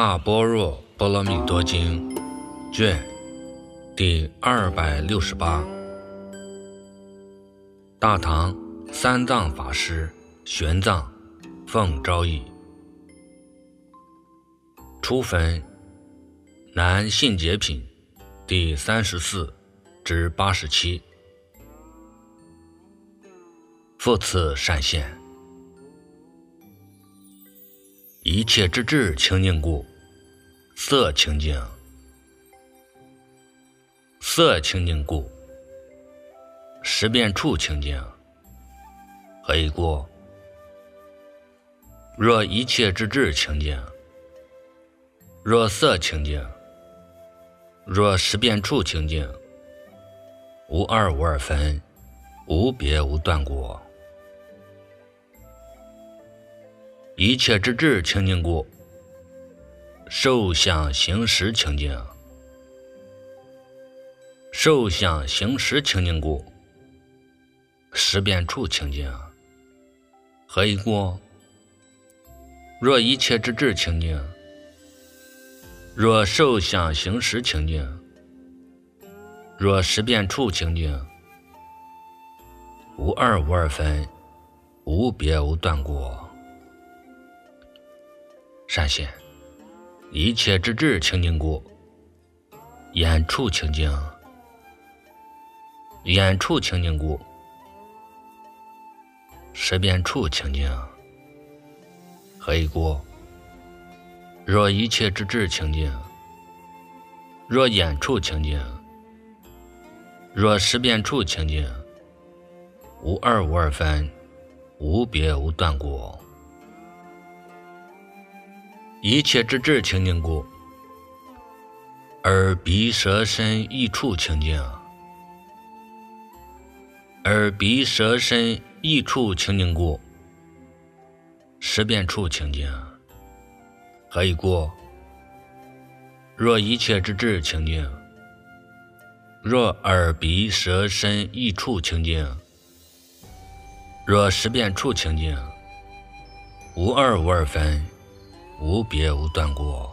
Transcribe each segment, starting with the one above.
大般若波罗蜜多经卷第268，大唐三藏法师玄奘奉诏译，初分南信解品第34至87。复次善现，一切之智清净故，色清净；色清净故，识辨处清净。何以故？若一切之智清净，若色清净，若识辨处清净，无二无二分，无别无断果。一切之智清净故，受想行识清净；受想行识清净故，识辨处清净。何以故？若一切之智清净，若受想行识清净，若识辨处清净，无二无二分，无别无断果。善现，一切之智清净故，眼处清净；眼处清净故，识辨处清净。何以故？若一切之智清净，若眼处清净，若识辨处清净，无二无二分，无别无断果。一切之智清净故，耳鼻舌身意处清净；耳鼻舌身意处清净故，识辨处清净。何以故？若一切之智清净，若耳鼻舌身意处清净，若识辨处清净，无二无二分，无别无断果。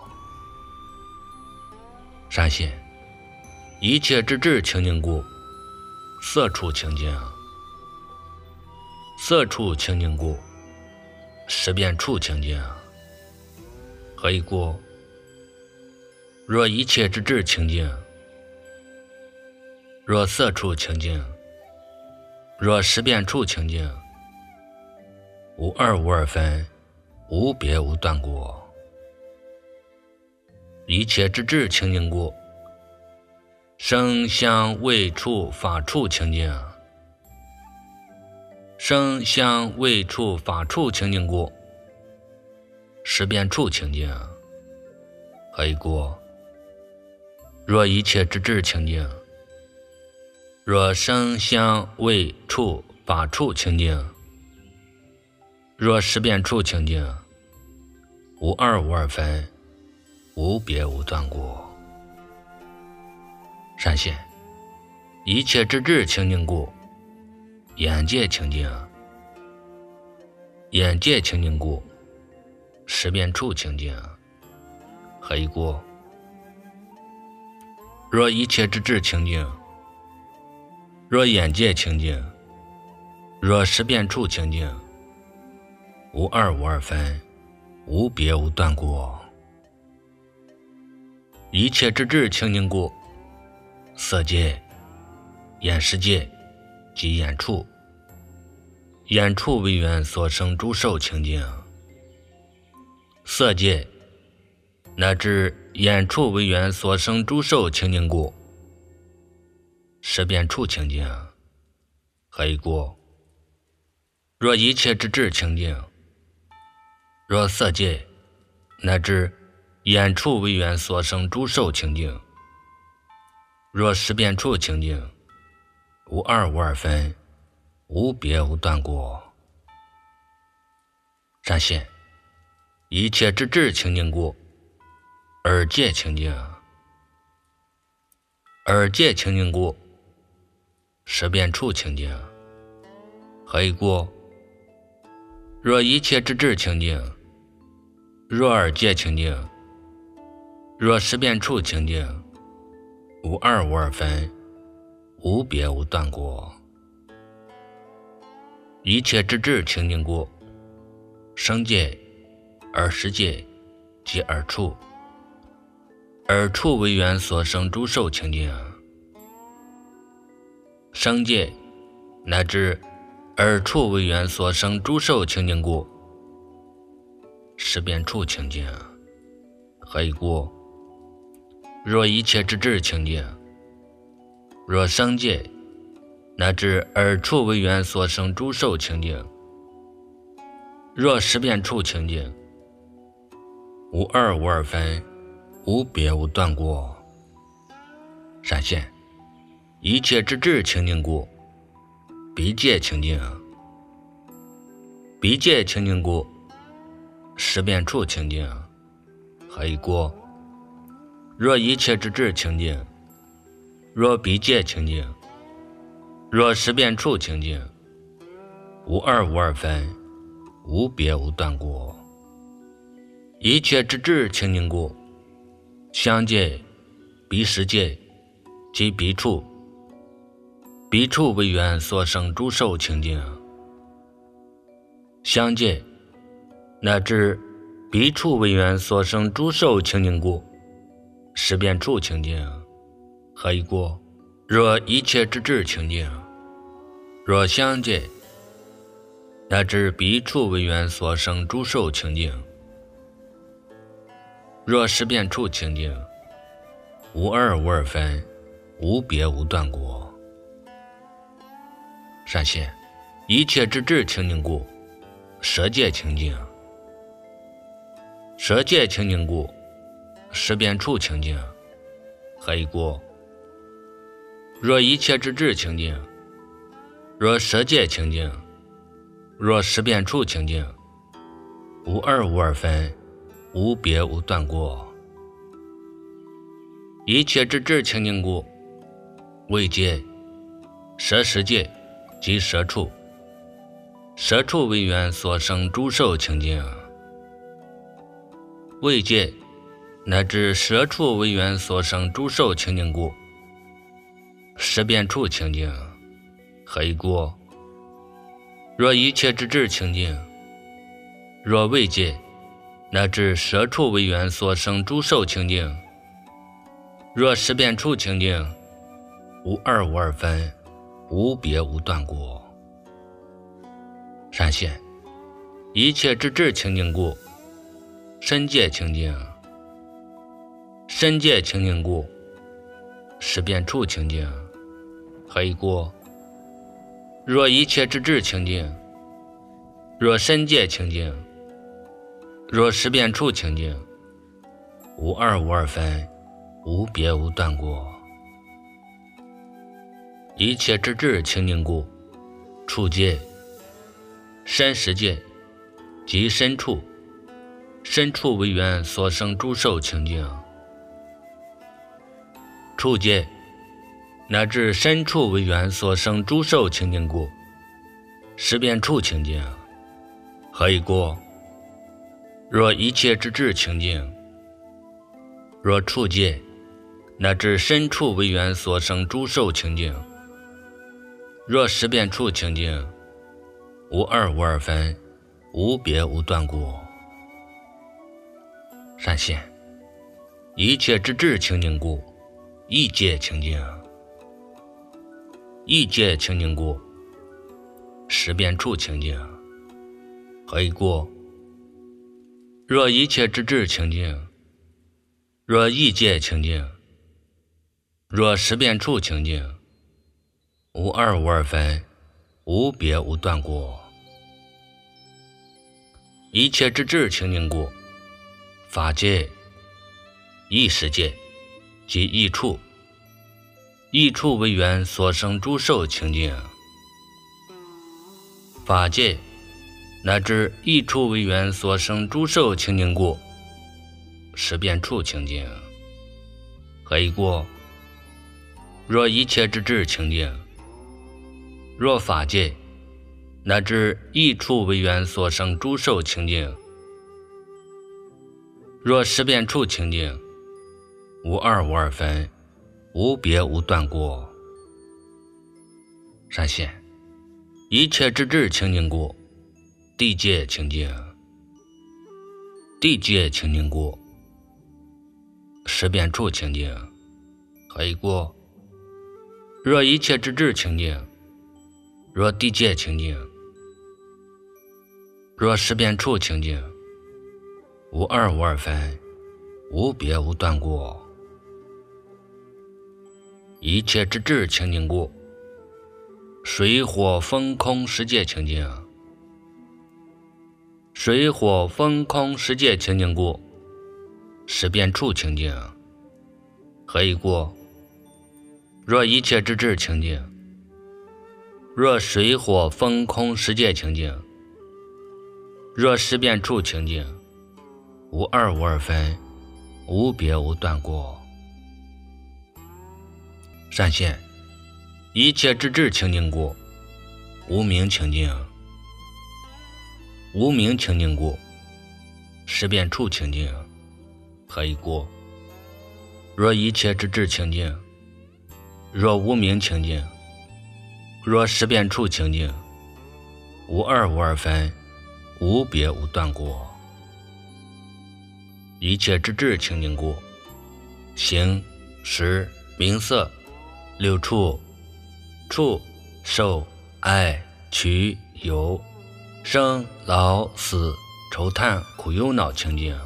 善现，一切之智清净故，色处清净；色处清净故，识辨处清净。何以故？若一切之智清净，若色处清净，若识辨处清净，无二无二分，无别无断果。一切之智清净故，声香味触法处清净；声香味触法处清净故，识辨处清净。何以故？若一切之智清净，若声香味触法处清净，若识辨处清净，无二无二分，无别无断果。善现，一切之智清净故，眼界清净；眼界清净故，识辨处清净。何以故？若一切之智清净，若眼界清净，若识辨处清净，无二无二分，无别无断果。一切之智清净故，色界、眼识界及眼处，眼处为缘所生诸受清净；色界乃至眼处为缘所生诸受清净故，识辨处清净。何以故？若一切之智清净，若色界乃至眼处为缘所生诸受清净，若识辨处清净，无二无二分，无别无断果。善现，一切之智清净故，耳界清净；耳界清净故，识辨处清净。何以故？若一切之智清净，若耳界清净， 若识辨处情境，无二无二分，无别无断过。一切之智情境故，生界而识界即耳处，耳处为缘所生诸受情境，生界乃至耳处为缘所生诸受情境故，识辨处情境。何以故？若一切之智情境，若生界乃至耳处为缘所生诸受情境，若识辨处情境，无二无二分，无别无断过。闪现一切之智情境故，鼻界情境，鼻界情境故，识辨处情境。何以故？若一切之智情境，若鼻界情境，若识辨处情境，无二无二分，无别无断过。一切之智情境故，相界、鼻识界即鼻处，鼻处为缘所生诸受情境，相界乃至鼻处为缘所生诸受情境故，识辨处情境。何以故？若一切之智情境，若相界乃至鼻处为缘所生诸受情境，若识辨处情境，无二无二分，无别无断过。闪现一切之智情境故，舌界情境，舌界情境故，识辨处情境。何以故？若一切之智情境，若舌界情境，若识辨处情境，无二无二分，无别无断过。一切之智情境故，味界、舌识界即舌处，舌处为缘所生诸受情境，味界乃至舌处为缘所生诸受情境故，识辨处情境。何以故？若一切之智情境，若味界乃至舌处为缘所生诸受情境，若识辨处情境，无二无二分，无别无断过。闪现一切之智情境故，身界情境，身界情境故，识辨处情境。何以故？若一切之智情境，若身界情境，若识辨处情境，无二无二分，无别无断过。一切之智情境故，处界、身识界即身处，身处为缘所生诸受情境，处界乃至身处为缘所生诸受情境故，识辨处情境。何以故？若一切之智情境，若处界乃至身处为缘所生诸受情境，若识辨处情境，无二无二分，无别无断过。闪现一切之智情境故，意界情境，意界情境故，识辨处情境。何以故？若一切之智情境，若意界情境，若识辨处情境，无二无二分，无别无断过。一切之智情境故，法界、意识界即意处，意处为缘所生诸受情境，法界乃至意处为缘所生诸受情境故，识辨处情境。何以故？若一切之智情境，若法界乃至意处为缘所生诸受情境，若识辨处情境， 无二无二分，无别无断过。闪现一切之智清净故，地界清净，地界清净故，识变处清净，何以故？若一切之智清净，若地界清净，若识变处清净，无二无二分，无别无断过。一切之智清净故，水火风空世界清净，水火风空世界清净故，识变处清净，何以故？若一切之智清净，若水火风空世界清净，若识变处清净，无二无二分，无别无断过。闪现一切之智清净故，无明清净，无明清净故，识变处清净，何以故？若一切之智清净，若无明清净，若识变处清净，无二无二分，无别无断过。一切之智清净故，形识名色六处触受爱取有生老死愁叹苦忧恼清净，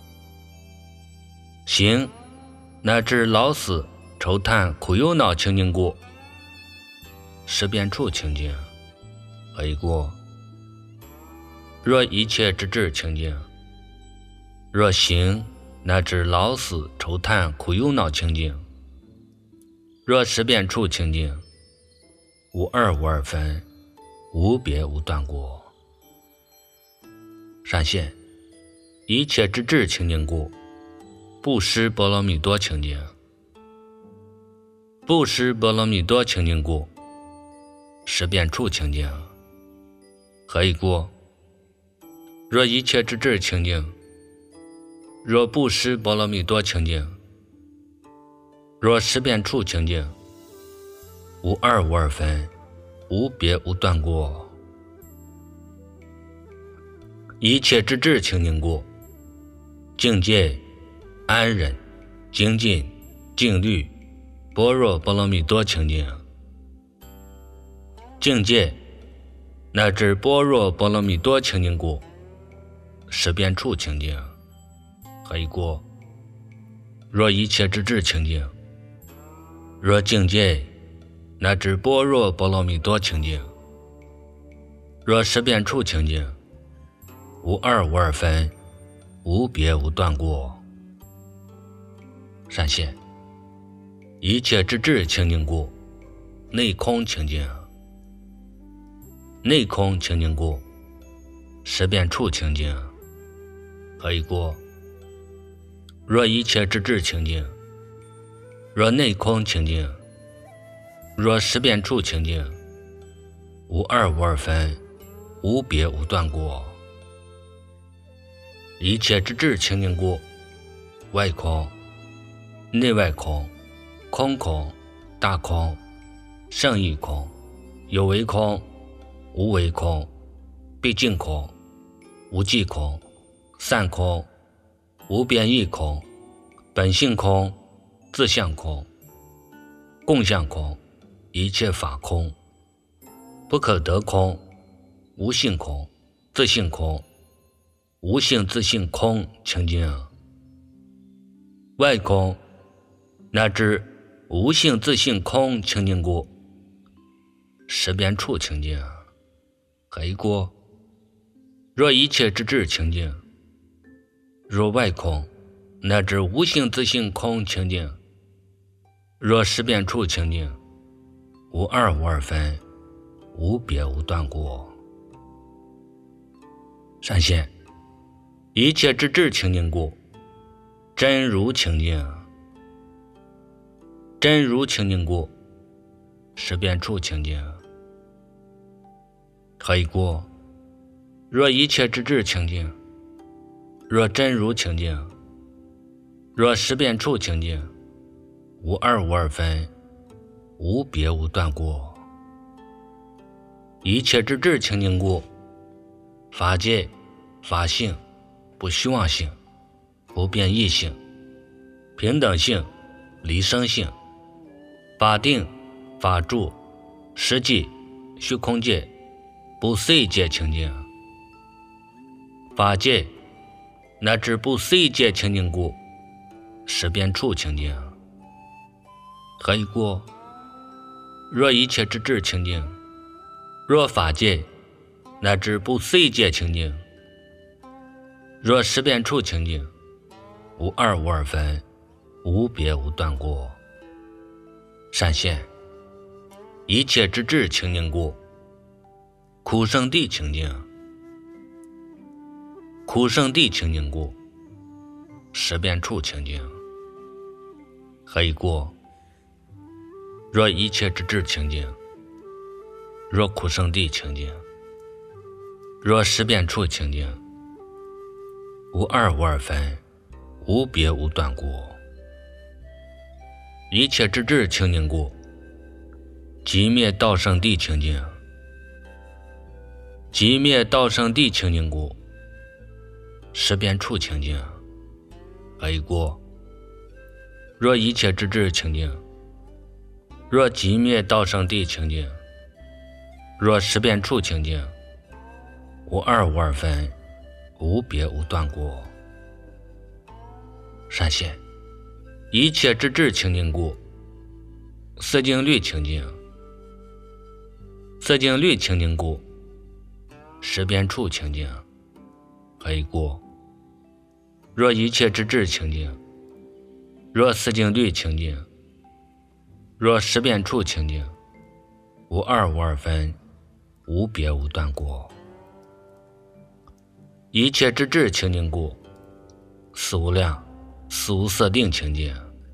行乃至老死愁叹苦忧恼清净故，识变处清净，何以故？若一切之智清净，若行乃至老死愁叹苦忧恼清净，若识变处清净，无二无二分，无别无断过。闪现一切之智清净故，不识波罗蜜多清净，不识波罗蜜多清净故，识变处清净，何以故？若一切之智清净，若不识波罗蜜多清净，若识变处清净，无二无二分，无别无断过。一切之智清净故，境界安忍精进静虑般若波罗蜜多清净，境界乃至般若波罗蜜多清净故，识变处清净，何以故？若一切之智清净，若境界乃至般若波罗蜜多清净，若识变处清净，无二无二分，无别无断过。闪现一切之智清净故，内空清净，内空清净故，识变处清净，何以故？若一切之智清净，若内空清净，若识变处清净，无二无二分，无别无断过。一切之智清净故，外空内外空，空空大空，胜义空，有为空无为空，毕竟空无际空，散空无变异空，本性空自相空，共相空，一切法空，不可得空，无性空自性空，无性自性空清净，外空乃至无性自性空清净故，识变处清净，何以故？若一切之智清净，若外空乃至无性自性空清净，若识变处清净，无二无二分，无别无断过。闪现一切之智清净故，真如清净，真如清净故，识变处清净，何以故？若一切之智清净，若真如清净，若识变处清净， 无二无二分，无别无断过。一切之智清净故，法界、法性、不虚妄性、不变异性、平等性、离生性、法定、法住、实际、虚空界、不思议界清净。法界乃至不思议界清净故，识变处清净。何以故？若一切之智清净，若法界乃至不思议界清净，若识变处清净，无二无二分，无别无断过。善现一切之智清净故，苦圣地清净。苦圣地清净故，识变处清净。何以故？若一切之智清净，若苦圣地清净，若识变处清净，无二无二分，无别无断过。一切之智清净故，寂灭道圣地清净。寂灭道圣地清净故，识变处清净。何以故？若一切之智清净，若寂灭道圣地清净，若识变处清净，无二无二分，无别无断过。善现一切之智清净故，四境律清净。四境律清净故，识变处清净。何以故？若一切之智清净，若四境律清净，若识变处清净，无二无二分，无别无断过。一切之智清净故，四无量、四无色定清净。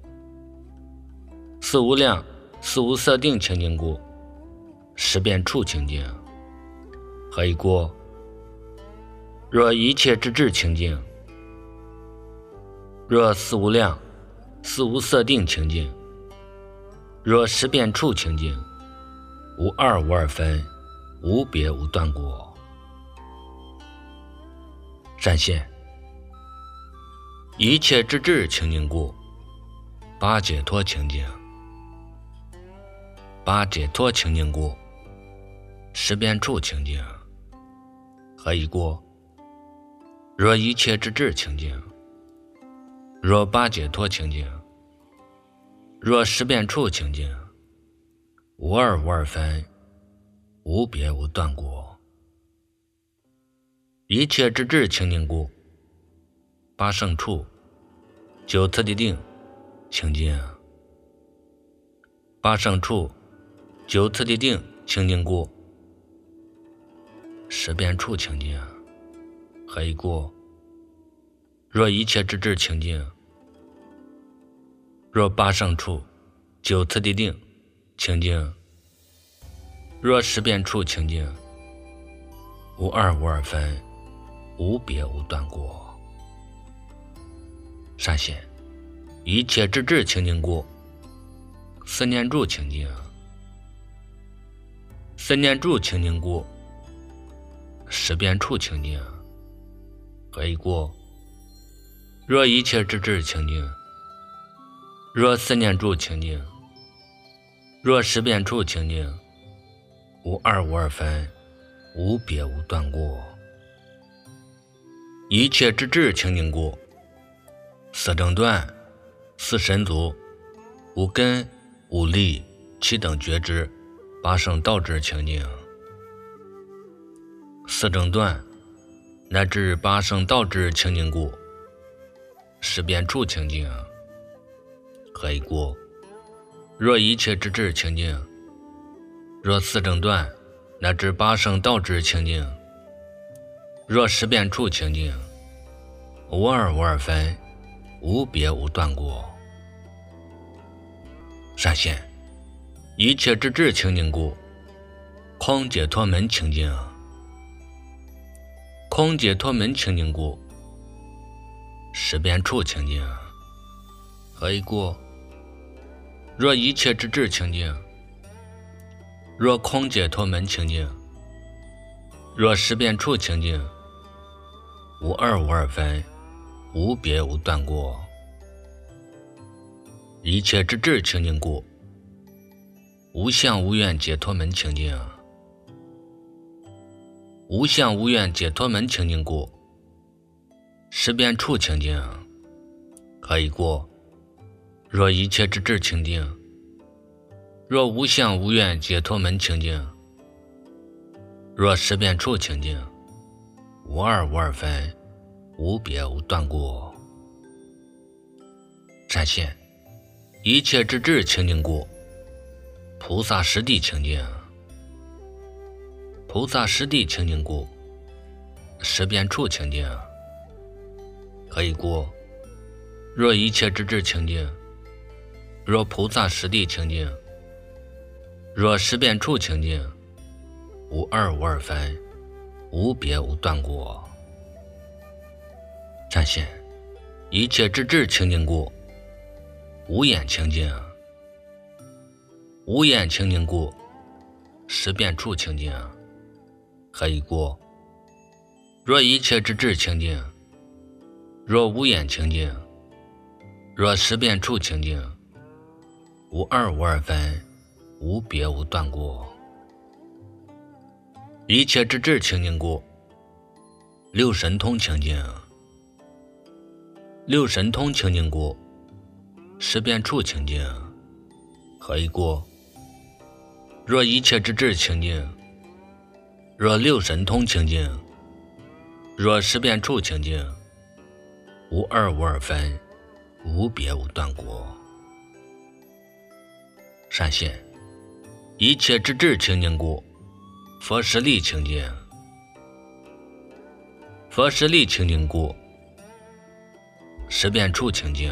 四无量、四无色定清净故，识变处清净。何以故？若一切之智清净，若四无量、四无色定清净，若识变处清净，无二无二分，无别无断过。善现一切之智清净故，八解脱清净。八解脱清净故，识变处清净。何以故？若一切之智清净，若八解脱清净，若识变处清净，无二无二分，无别无断过。一切之智清净故，八圣处、九次第定清净。八圣处、九次第定清净故，识变处清净。何以故？若一切之智清净，若八圣处、九次第定清净，若识变处清净，无二无二分，无别无断过。善现一切之智清净故，四念住清净。四念住清净故，识变处清净。何以故？若一切之智清净，若四念住清净，若识变处清净，无二无二分，无别无断过。一切之智清净故，四正断、四神足、五根、五力、七等觉知、八圣道智清净。四正断乃至八圣道智清净故，识变处清净。何以故？若一切之智清净，若四正断乃至八圣道智清净，若识变处清净，无二无二分，无别无断过。善现一切之智清净故，空解脱门清净。空解脱门清净故，识变处清净。何以故？ 若一切之智清净，若空解脱门清净，若识遍处清净，无二无二分，无别无断过。一切之智清净故，无相无愿解脱门清净。无相无愿解脱门清净故，识遍处清净，可以过。若一切之智清净，若无相无愿解脱门清净，若识遍处清净，无二无二分，无别无断过。闪现一切之智清净故，菩萨实地清净。菩萨实地清净故，识遍处清净，可以过。若一切之智清净，若菩萨实地清净，若识遍处清净，无二无二分，无别无断过。闪现一切之智清净故，无眼清净。无眼清净故，识遍处清净，可以过。若一切之智清净，若无眼清净，若识遍处清净，无二无二分，无别无断过。一切之智清净故，六神通清净。六神通清净故，识遍处清净，可以过。若一切之智清净，若六神通清净，若识遍处清净，无二无二分，无别无断过。闪现一切之智清净故，佛实力清净。佛实力清净故，识遍处清净，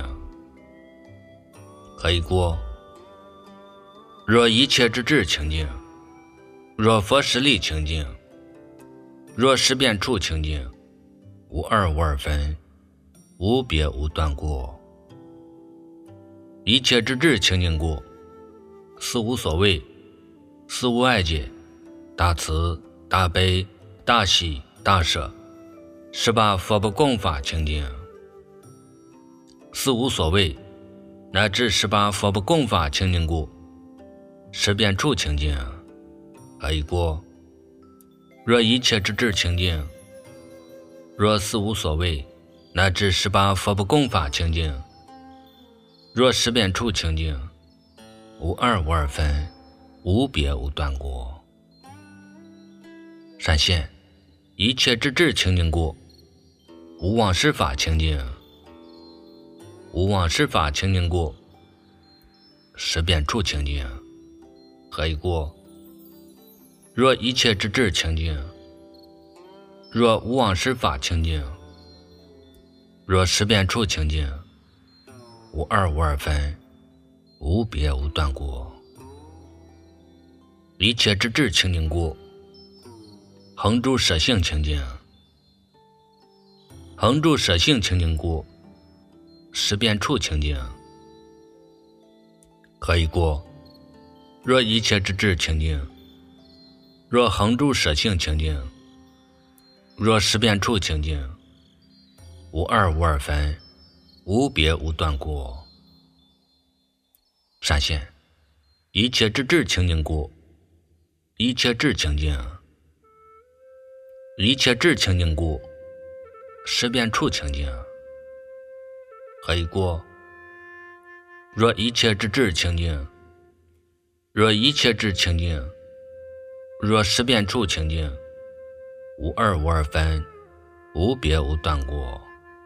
可以过。若一切之智清净，若佛实力清净，若识遍处清净，无二无二分，无别无断过。一切之智清净故，四无所谓，四无碍解，大慈大悲大喜大舍，18佛不共法清净。四无所谓乃至18佛不共法清净故，识遍处清净，可以过。若一切之智清净，若四无所谓乃至18佛不共法清净，若识遍处清净，无二无二分，无别无断过。闪现一切之智清净故，无妄施法清净。无妄施法清净故，识遍处清净，可以过。若一切之智清净，若无妄施法清净，若识遍处清净，无二无二分，无别无断过。一切之智清净故，恒住舍性清净。恒住舍性清净故，识遍处清净，可以过。若一切之智清净，若恒住舍性清净，若识遍处清净，无二无二分，无别无断过。闪现一切之智清净故，一切智清净。一切智清净故，识遍处清净，可以过。若一切之智清净，若一切智清净，若识遍处清净，无二无二分，无别无断过。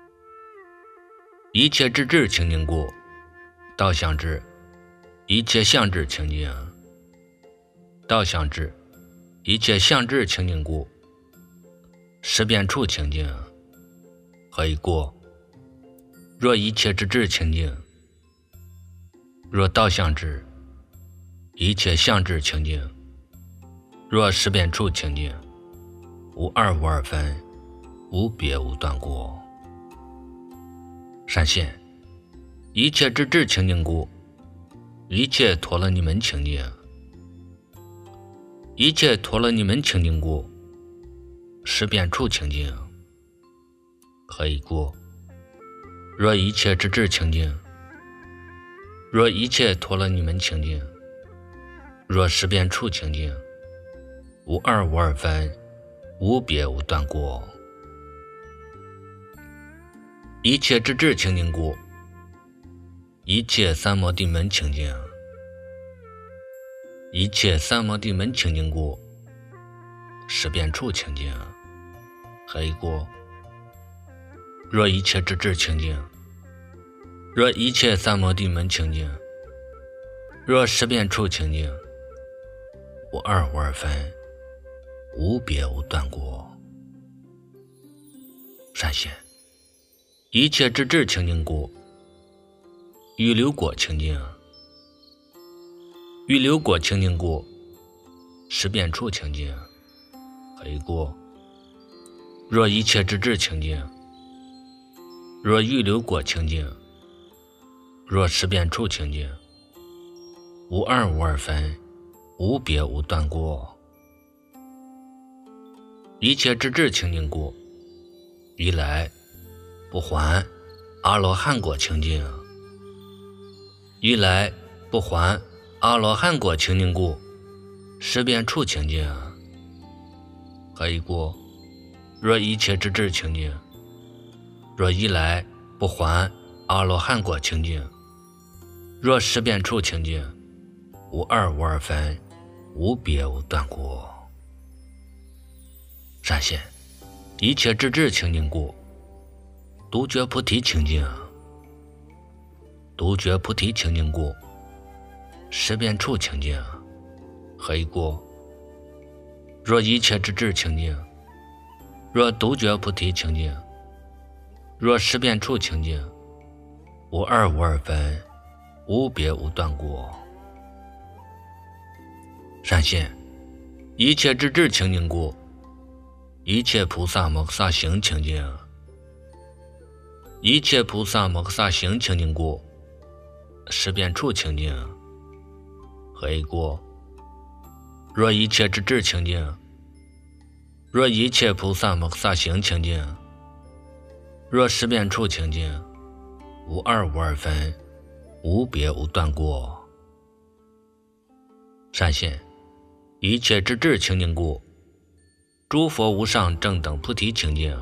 一切之智清净故，道相智。一切相智清净。道相智。一切相智清净故，识遍处清净，可以过。若一切之智清净，若道相智。一切相智清净，若识遍处清净，无二无二分，无别无断过。闪现一切之智清净故， 一切脱了你们清净，一切脱了你们清净故，识变处清净，何以故？若一切之智清净，若一切脱了你们清净，若识变处清净，无二无二分，无别无断过。一切之智清净故，一切三摩地门清净，一切三摩地门清净故，识变处清净，何以故？若一切之智清净，若一切三摩地门清净，若识变处清净，无二无二分，无别无断过。善现一切之智清净故，欲流果清净，欲流果清净故，识变处清净，何以故？若一切之智清净，若欲流果清净，若识变处清净，无二无二分，无别无断过。一切之智清净故，一来不还阿罗汉果清净，一来不还阿罗汉果清净故，识变处清净，何以故？若一切之智清净，若一来不还阿罗汉果清净，若识变处清净，无二无二分，无别无断过。善现一切之智清净故，独觉菩提清净，独觉菩提清净故，识变处清净，何以故？若一切之智清净，若独觉菩提清净，若识变处清净，无二无二分，无别无断过。善现一切之智清净故，一切菩萨摩诃萨行清净，一切菩萨摩诃萨行清净故，识变处清净，何以故？若一切之智清净，若一切菩萨摩诃萨行清净，若识变处清净，无二无二分，无别无断过。善现一切之智清净故，诸佛无上正等菩提清净，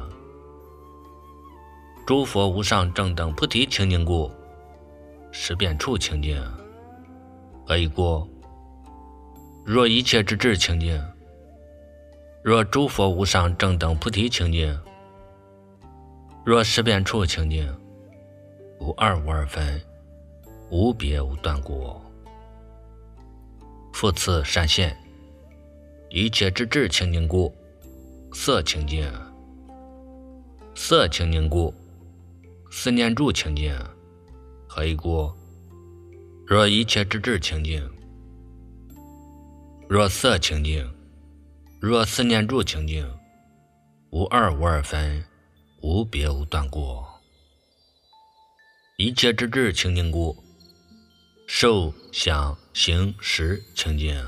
诸佛无上正等菩提清净故，识变处清净，何以故？若一切之智清净，若诸佛无上正等菩提清净，若识变处清净，无二无二分，无别无断过。复次善现一切之智清净故，色清净，色清净故，思念住清净，何以故？若一切之智清净，若色清净，若思念住清净，无二无二分，无别无断过。一切之智清净故，受想行识清净，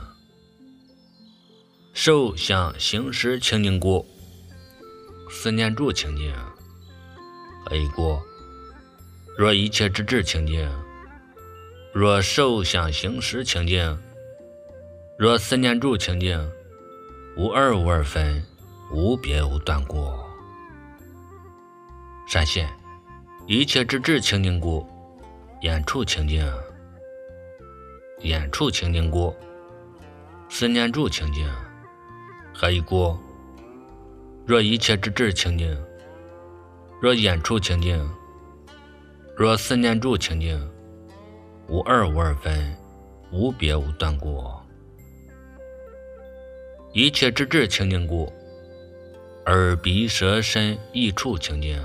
受想行识清净故，思念住清净，何以故？若一切之智清净，若受想行识清净，若思念住清净，无二无二分，无别无断过。善现一切之智清净故，眼处清净，眼处清净故，思念住清净，何以故？若一切之智清净，若眼处清净，若思念住清净，无二无二分，无别无断过。一切之智清净故，耳鼻舌身意处清净，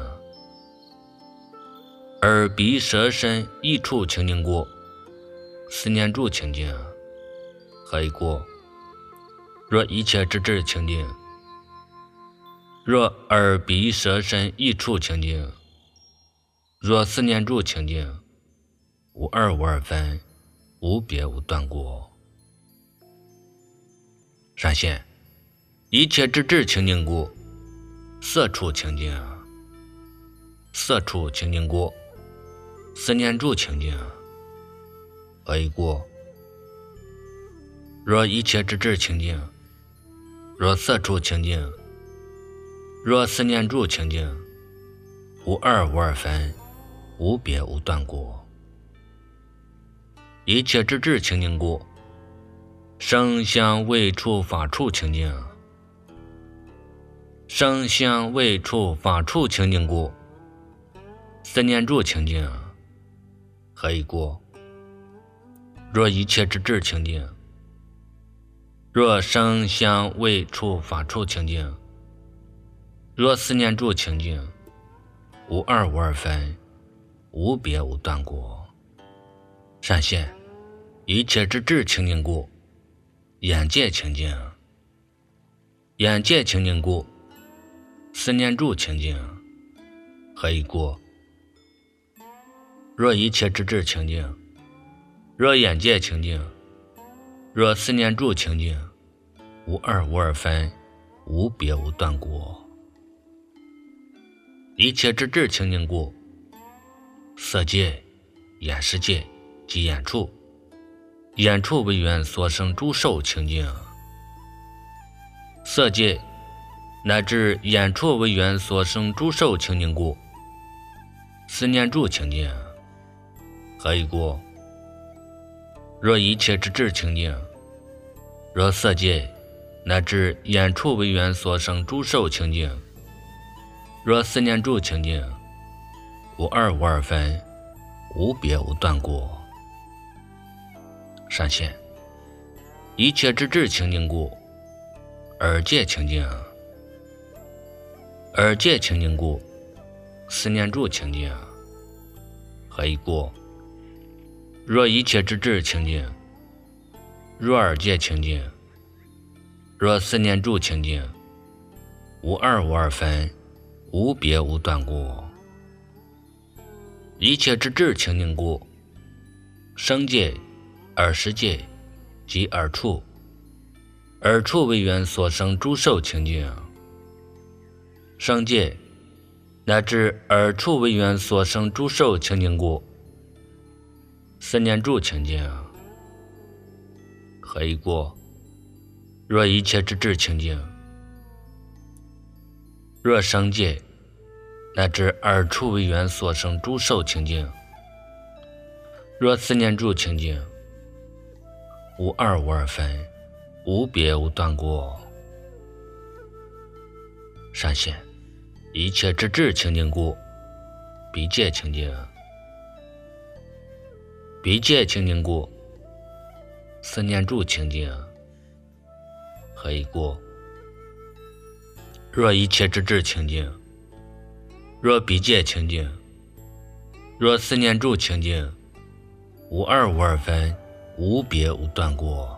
耳鼻舌身意处清净故，思念住清净，何以故？若一切之智清净，若耳鼻舌身意处清净，若思念住清净，无二无二分， 无别无断过。闪现一切之智清净故，色处清净，色处清净故，思念住清净，何以故？若一切之智清净，若色处清净，若思念住清净，无二无二分，无别无断过。一切之智清净故，声香味触法处清净，声香味触法处清净故，思念住清净，何以故？若一切之智清净，若声香味触法处清净，若思念住清净，无二无二分，无别无断过。闪现一切之智清净故，眼界清净，眼界清净故，思念住清净，何以故？若一切之智清净，若眼界清净，若思念住清净，无二无二分，无别无断过。一切之智清净故，色界、眼识界及眼处，眼处为缘所生诸受清净，色界乃至眼处为缘所生诸受清净故，思念住清净，何以故？若一切之智清净，若色界乃至眼处为缘所生诸受清净，若思念住清净，无二无二分，无别无断过。闪现一切之智清净故，耳界清净，耳界清净故，思念住清净，何以故？若一切之智清净，若耳界清净，若思念住清净，无二无二分，无别无断过。一切之智清净故，声界、耳识界及耳处，耳处为缘所生诸受清净，声界乃至耳处为缘所生诸受清净故，思念住清净，何以故？若一切之智清净，若声界乃至耳处为缘所生诸受清净，若思念住清净，无二无二分，无别无断过。闪现一切之智清净故，鼻界清净，鼻界清净故，思念住清净，何以故？若一切之智清净，若鼻界清净，若思念住清净，无二无二分，无别无断过。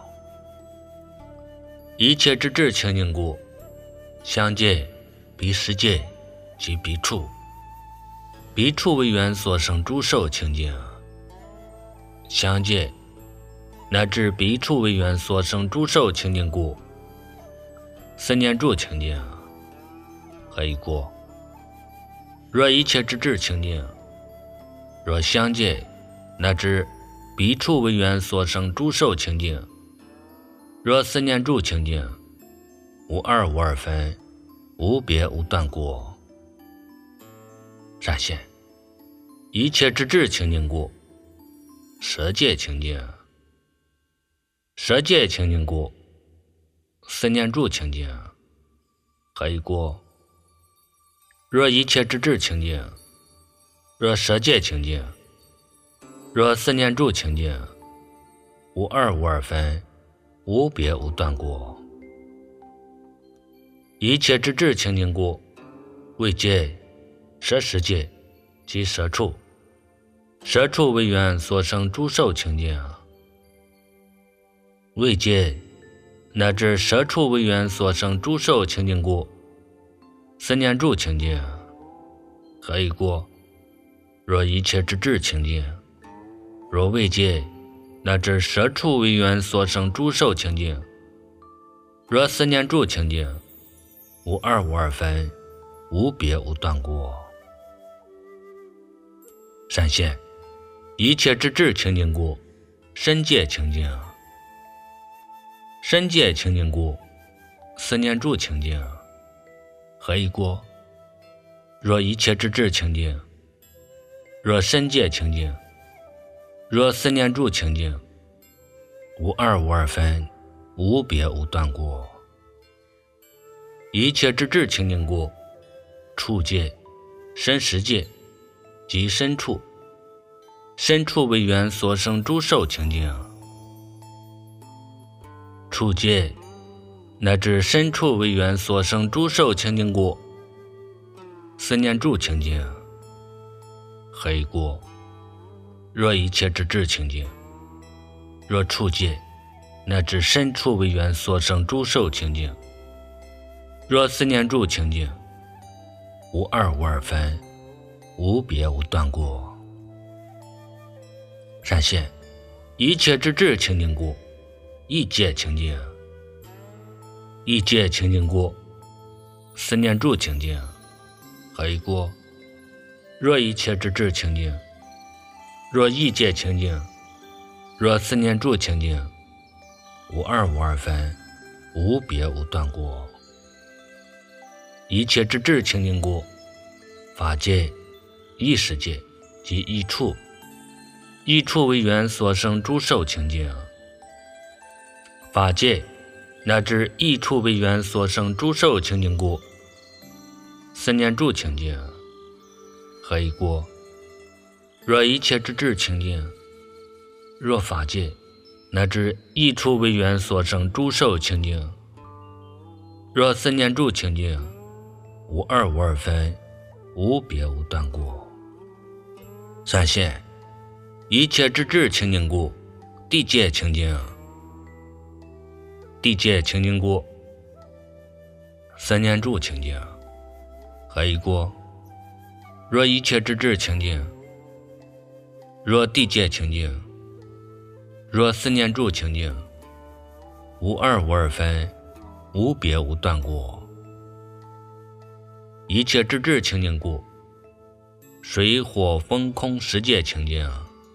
一切之智清净故，香界、鼻识界及鼻处，鼻处为缘所生诸受清净，香界乃至鼻处为缘所生诸受清净故，思念住清净，何以故？若一切之智清净，若香界乃至鼻处为缘所生诸受清净，若思念住清净，无二无二分，无别无断过。闪现一切之智清净故，舌界清净，舌界清净故，思念住清净，何以故？若一切之智清净，若舌界清净，若思念住清净，无二无二分，无别无断过。一切之智清净故，味界、舌识界及舌处，舌处为缘所生诸受清净，味界乃至舌处为缘所生诸受清净故，思念住清净，何以故？若一切之智清净，若味界乃至舍处为缘所生诸受清净。若思念住清净，无二无二分，无别无断过。闪现一切之智清净故，身界清净。身界清净故，思念住清净。何以故？若一切之智清净，若身界清净，若思念住清净，无二无二分，无别无断过。一切之智清净故，处界、身识界即身处，身处为缘所生诸受清净。处界乃至身处为缘所生诸受清净故，思念住清净。何以故？若一切之智清净，若处界乃至身处为缘所生诸受清净，若思念住清净，无二无二分，无别无断过。闪现一切之智清净故，意界清净。意界清净故，思念住清净。何以故？若一切之智清净，若意界清净，若思念住清净，无二无二分，无别无断过。一切之智清净故，法界、意识界及意处，意处为缘所生诸受清净。法界乃至意处为缘所生诸受清净故，思念住清净。何以故？若一切之智清净，若法界乃至意处为缘所生诸受清净，若思念住清净，无二无二分，无别无断过。闪现一切之智清净故，地界清净。地界清净故，思念住清净。何以故？若一切之智清净，若地界清净，若思念住清净，无二无二分，无别无断过。一切之智清净故，水火风空十界清净。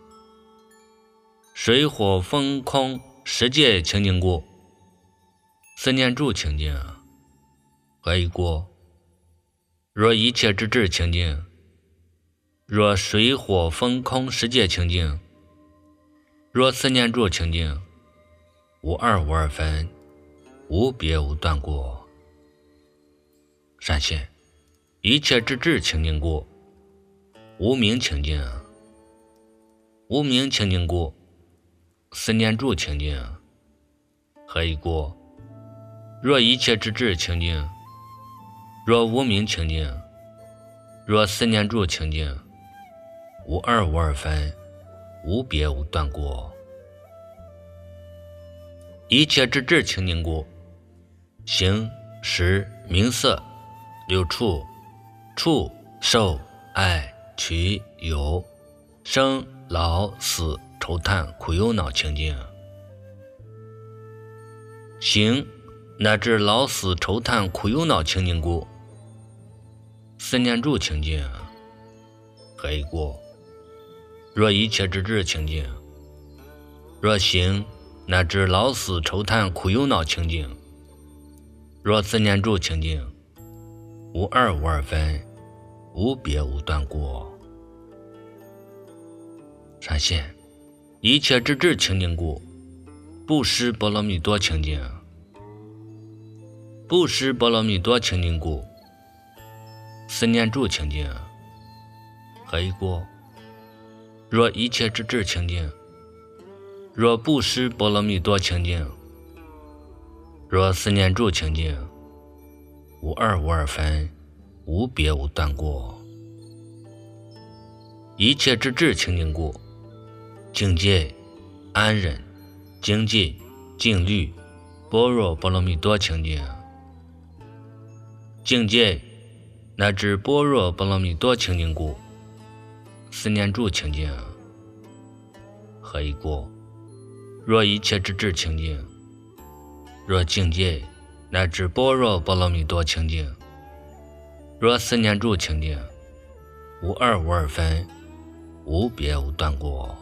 水火风空十界清净故，思念住清净。何以故？若一切之智清净，若水火风空十界清净，若思念住清净，无二无二分，无别无断过。闪现一切之智清净故，无明清净。无明清净故，思念住清净。何以故？若一切之智清净，若无明清净，若思念住清净，无二无二分，无别无断过。一切之智清净故，形、识、名色、六处、触、受、爱、取、有、生、老、死、愁叹、苦忧恼清净。形乃至老死愁叹苦忧恼清净故，思念住清净。何以故？若一切之智清净，若形乃至老死愁叹苦忧恼清净，若思念住清净，无二无二分，无别无断过。闪现一切之智清净故，布施波罗蜜多清净。布施波罗蜜多清净故，思念住清净。何以故？若一切之智清净，若布施波罗蜜多清净，若思念住清净，无二无二分，无别无断过。一切之智清净故，境界、安忍、精进、静虑、般若波罗蜜多清净。境界乃至般若波罗蜜多清净故，思念住清净。何以故？ 若一切之智清净，若境界乃至般若波罗蜜多清净，若四念住清净，无二无二分，无别无断过。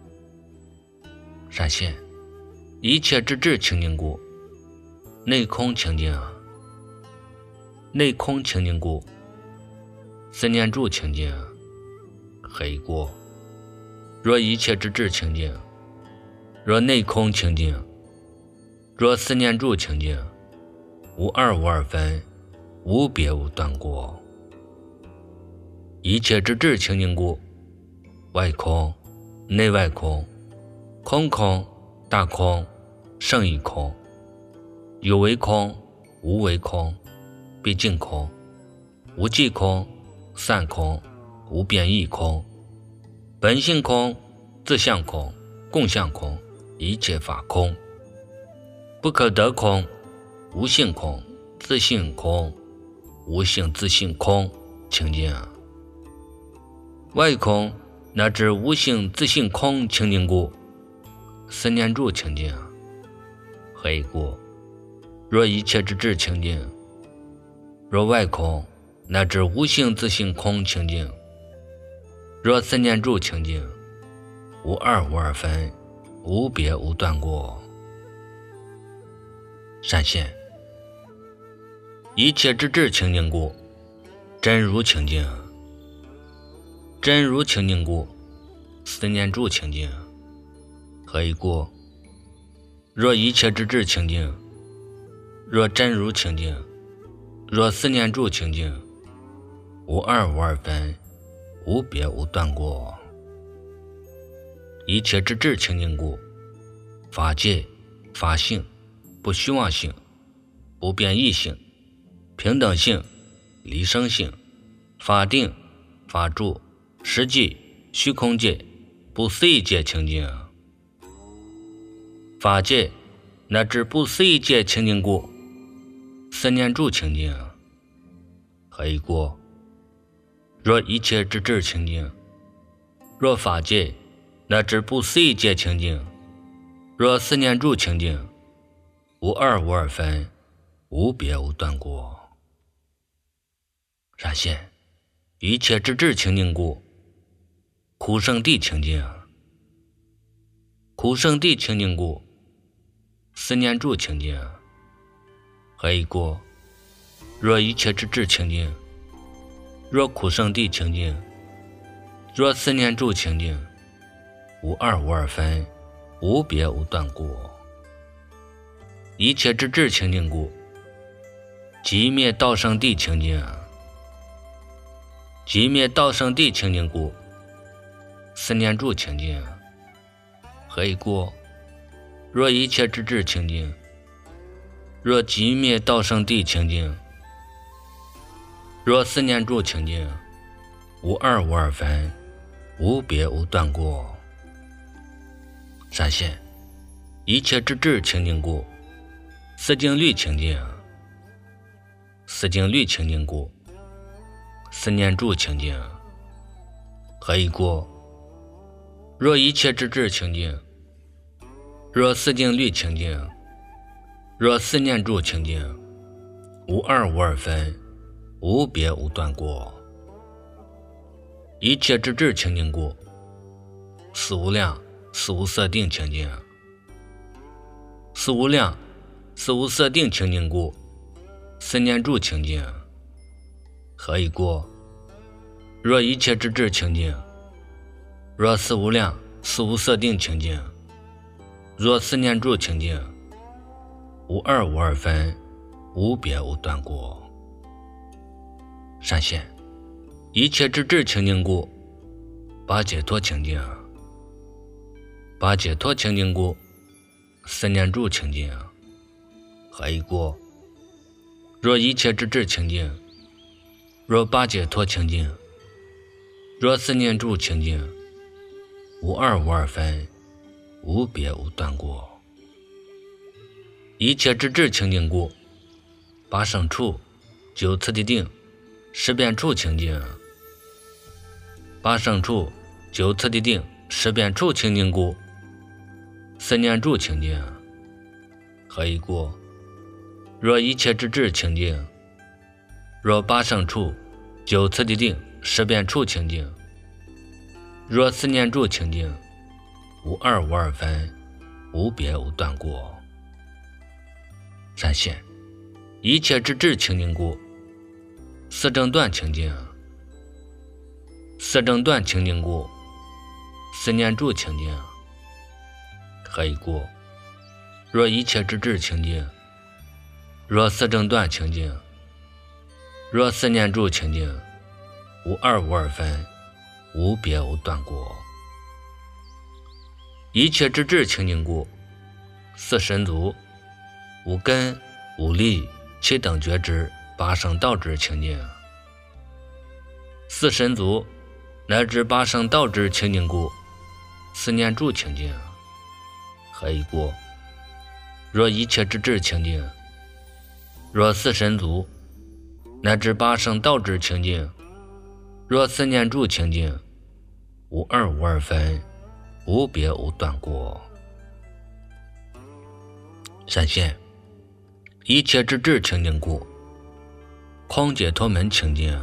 闪现一切之智清净故，内空清净，内空清净故，四念住清净，黑过。若一切之智清净，若内空清净，若四念住清净，无二无二分，无别无断过。一切之智清净故，外空、内外空、空空、大空、胜义空，有为空、无为空、毕竟空、无记空、散空、无变异空、本性空、自相空、共相空，一切法空，不可得空、无性空、自性空、无性自性空清净。外空乃至无性自性空清净故，四念住清净，黑故。若一切之智清净，若外空乃至无性自性空清净，若四念住清净，无二无二分，无别无断过。闪现一切之智清净故，真如清净，真如清净故，四念住清净，黑故。若一切之智清净，若真如清净，若四念住清净，无二无二分，无别无断过。一切之智清净故，法界、法性、不虚妄性、不变异性、平等性、离生性、法定、法住、实际、虚空界、不思议界清净。法界乃至不思议界清净故，四念住清净，黑过。若一切之智清净，若法界乃至不思议界清净，若四念住清净，无二无二分，无别无断过。闪现一切之智清净故，苦圣地清净，苦圣地清净故，四念住清净，黑过。若一切之智清净，若苦圣地清净，若四念住清净，无二无二分，无别无断过。一切之智清净故，寂灭道圣地清净，寂灭道圣地清净故，四念住清净，黑过。若一切之智清净，若寂灭道圣地清净，若四念住清净，无二无二分，无别无断过。闪现一切之智清净故，四境律清净，四境律清净故，四念住清净，黑过。若一切之智清净，若四境律清净，若四念住清净，无二无二分，无别无断过。一切之智清净故，四无量四无色定清净，四无量四无色定清净故，四念住清净，黑过。若一切之智清净，若四无量四无色定清净，若四念住清净，无二无二分，无别无断过。闪现一切之智清净故，八解脱清净，八解脱清净故，四念住清净，黑过。若一切之智清净，若八解脱清净，若四念住清净，无二无二分，无别无断过。一切之智清净故，八胜处、九次第定、十遍处清净，八胜处、九次第定、十遍处清净故， 思念住清净，何以故？若一切之智清净，若八圣处、九次第定、十遍处清净，若思念住清净，无二无二分，无别无断过。闪现一切之智清净故，四正断清净，四正断清净故，思念住清净，何以故？若一切之智清净，若四正断清净，若思念住清净，无二无二分，无别无断过。一切之智清净故，四神足、无根、无力、七等觉知、八圣道知清净。四神足乃至八圣道知清净故，思念住清净，何以故？若一切之智清净，若四神足乃至八圣道知清净，若思念住清净，无二无二分，无别无断过。闪现一切之智清净故，空解脱门清净，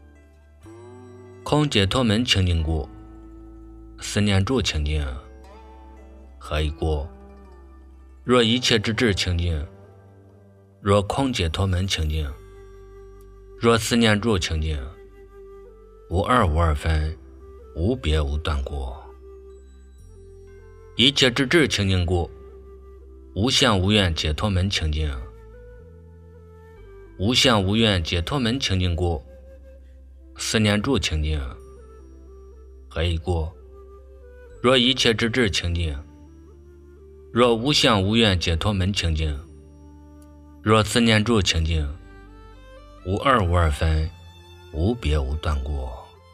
空解脱门清净故，思念住清净，何以故？若一切之智清净，若空解脱门清净，若思念住清净，无二无二分，无别无断过。一切之智清净故，无相无愿解脱门清净，无相无愿解脱门清净故，思念住清净，何以故？若一切之智清净，若无相无愿解脱门清净，若思念住清净，无二无二分，无别无断过。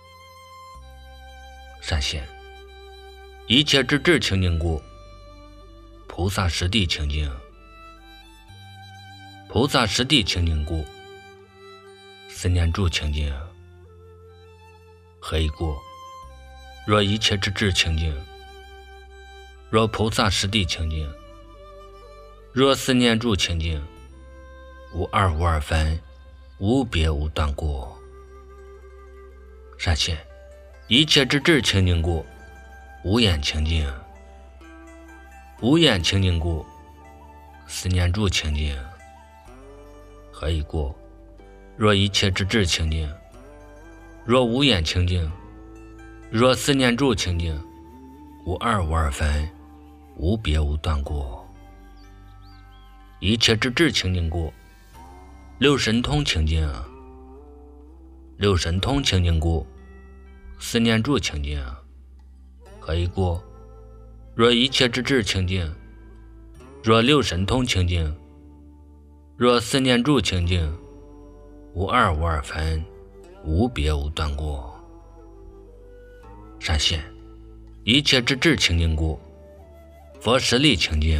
闪现一切之智清净故，菩萨实地清净，菩萨实地清净故，思念住清净，何以故？若一切之智清净，若菩萨实地清净，若思念住清净，无二无二分，无别无断过。闪现一切之智清净故，无眼清净，无眼清净故，思念住清净，何以故？若一切之智清净，若无眼清净，若思念住清净，无二无二分，无别无断过。一切之智清净故，六神通清净，六神通清净故，思念住清净，何以故？若一切之智清净，若六神通清净，若思念住清净，无二无二分，无别无断过。闪现一切之智清净故，佛实力清净，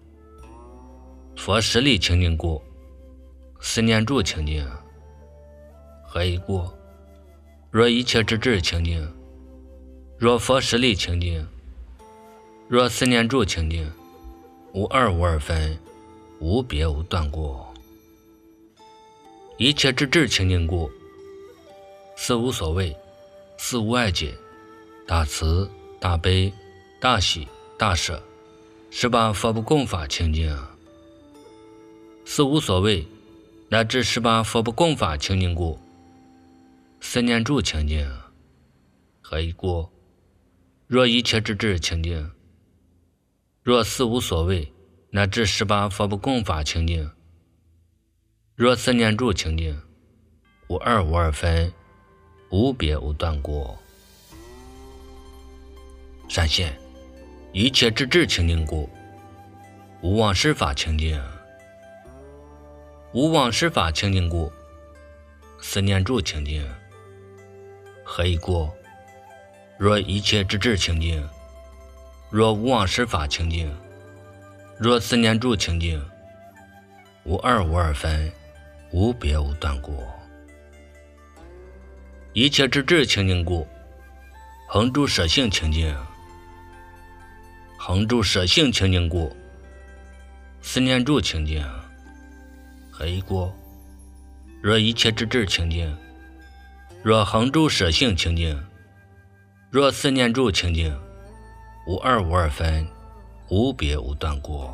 佛实力清净故，思念住清净，何以故？若一切之智清净，若佛实力清净，若思念住清净，无二无二分，无别无断过。一切之智清净故，四无所谓，四无碍解，大慈大悲大喜大舍，十八佛不共法清净。四无所谓乃至十八佛不共法清净故，思念住清净，何以故？若一切之智清净，若四无所谓乃至十八佛不共法清净，若思念住清净，无二无二分，无别无断过。闪现一切之智清净故，无妄施法清净，无妄施法清净故，思念住清净，何以故？若一切之智清净，若无妄施法清净，若思念住清净，无二无二分，无别无断过。一切之智清净故，恒住舍性清净， 横住舍性清净故，思念住清净，可以过。若一切之智清净，若横住舍性清净，若思念住清净，无二无二分，无别无断过。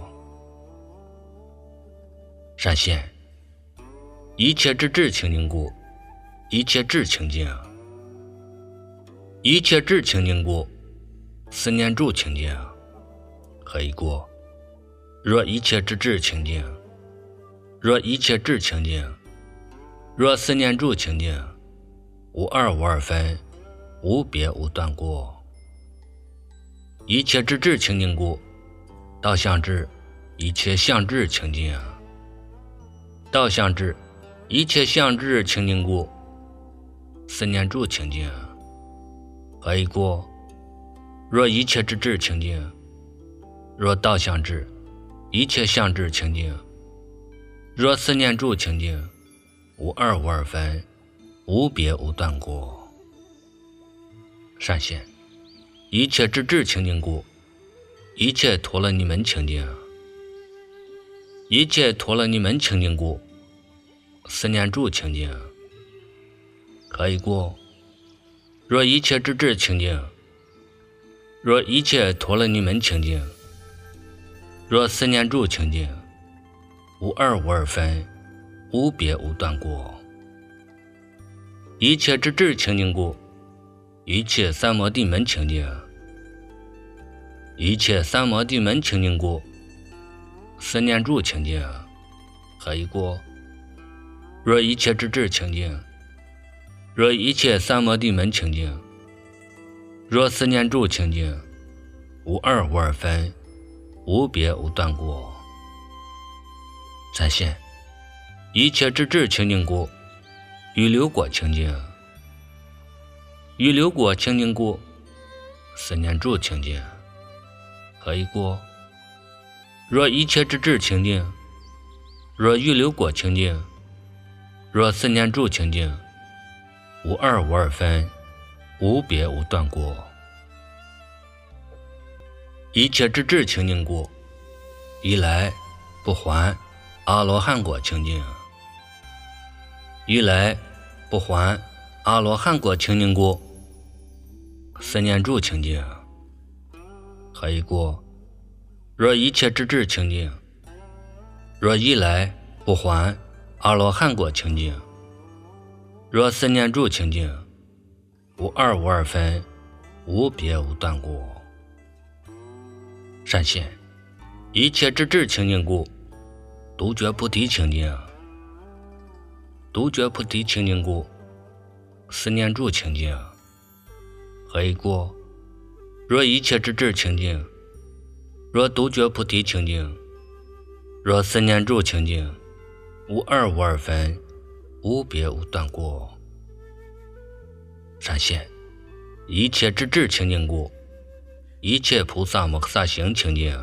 善现一切之智清净故，一切智清净，一切智清净故，思念住清净，可以过。若一切之智清净，若一切智清净，若思念住清净，无二无二分，无别无断过。一切之智清净故，道相智一切相智清净，道相智一切相智清净故，思念住清净，可以过。若一切之智清净，若道相智一切相智清净，若思念住清净，无二无二分，无别无断过。善现一切之智清净故，一切陀罗尼门清净，一切陀罗尼门清净故，思念住清净，可以过。若一切之智清净，若一切陀罗尼门清净，若思念住清净，无二无二分，无别无断过。一切之智清净故，一切三摩地门清净，一切三摩地门清净故，思念住清净，可以过。若一切之智清净，若一切三摩地门清净，若思念住清净，无二无二分，无别无断过。善现一切之智清净故，预流果清净，预流果清净故，思念住清净，可以过。若一切之智清净，若预流果清净，若思念住清净，无二无二分，无别无断过。一切之智清净故，一来不还阿罗汉果清净，一来不还阿罗汉果清净故，思念住清净，可以过。若一切之智清净，若一来不还阿罗汉果清净，若思念住清净，无二无二分，无别无断过。善现一切之智清净故，独觉菩提清净，独觉菩提清净故，思念住清净，可以过。若一切之智清净，若独觉菩提清净，若思念住清净，无二无二分，无别无断过。善现一切之智清净故，一切菩萨摩诃萨行清净，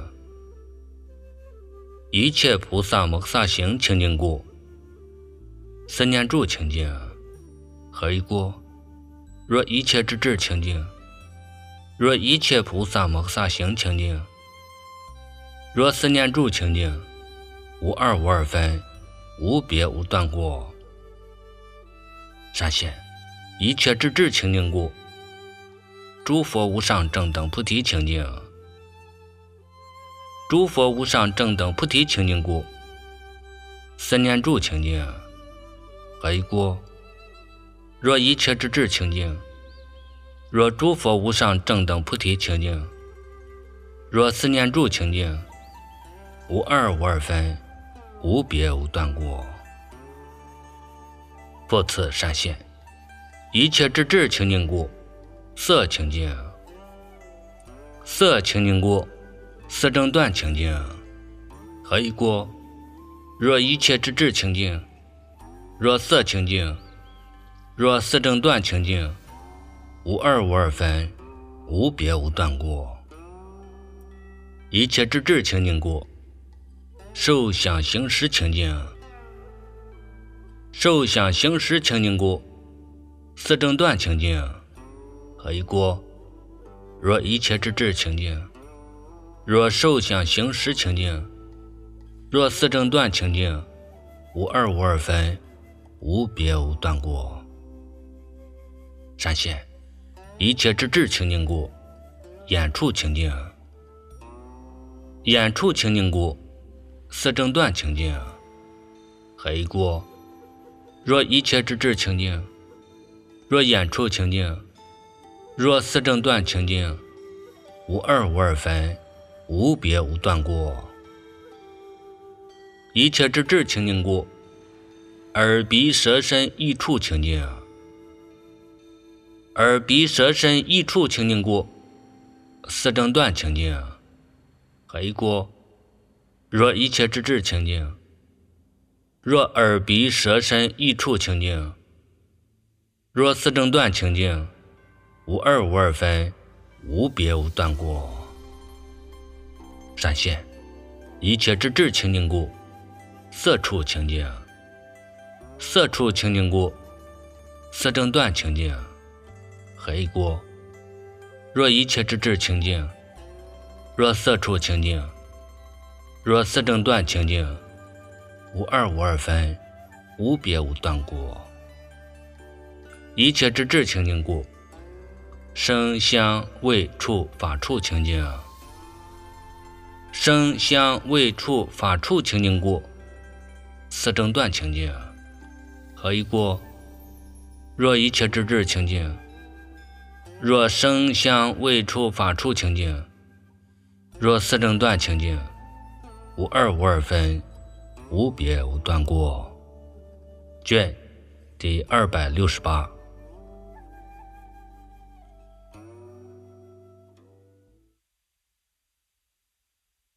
一切菩萨摩诃萨行清净故，思念住清净，可以过。若一切之智清净，若一切菩萨摩诃萨行清净，若思念住清净，无二无二分，无别无断过。善现一切之智清净故，诸佛无上正等菩提清净，诸佛无上正等菩提清净故，思念住清净，可以过。若一切之智清净，若诸佛无上正等菩提清净，若思念住清净，无二无二分，无别无断过。复次善现一切之智清净故，色清净，色清净故，色正断清净，可以过。若一切之智清净，若色清净，若色正断清净，无二无二分，无别无断过。一切之智清净故，受想行识清净，受想行识清净故，色正断清净，可以过。若一切之智清净， 若受想行识情境，若四正断情境，无二无二分，无别无断过。闪现一切之智情境故，眼处情境，眼处情境故，四正断情境，黑过。若一切之智情境，若眼处情境，若四正断情境，无二无二分，无别无断过。一切之智情境故，耳鼻舌身意处情境，耳鼻舌身意处情境故，四正断情境，黑过。若一切之智情境，若耳鼻舌身意处情境，若四正断情境，无二无二分，无别无断过。闪现一切之智情境故，色处情境，色处情境故，四正断情境，黑过。若一切之智情境，若色处情境，若四正断情境，无二无二分，无别无断过。一切之智情境故，声香味触法处情境，声香味触法处情境故，四正断情境，黑过。若一切之智情境，若声香味触法处情境，若四正断情境，无二无二分，无别无断过。卷第268。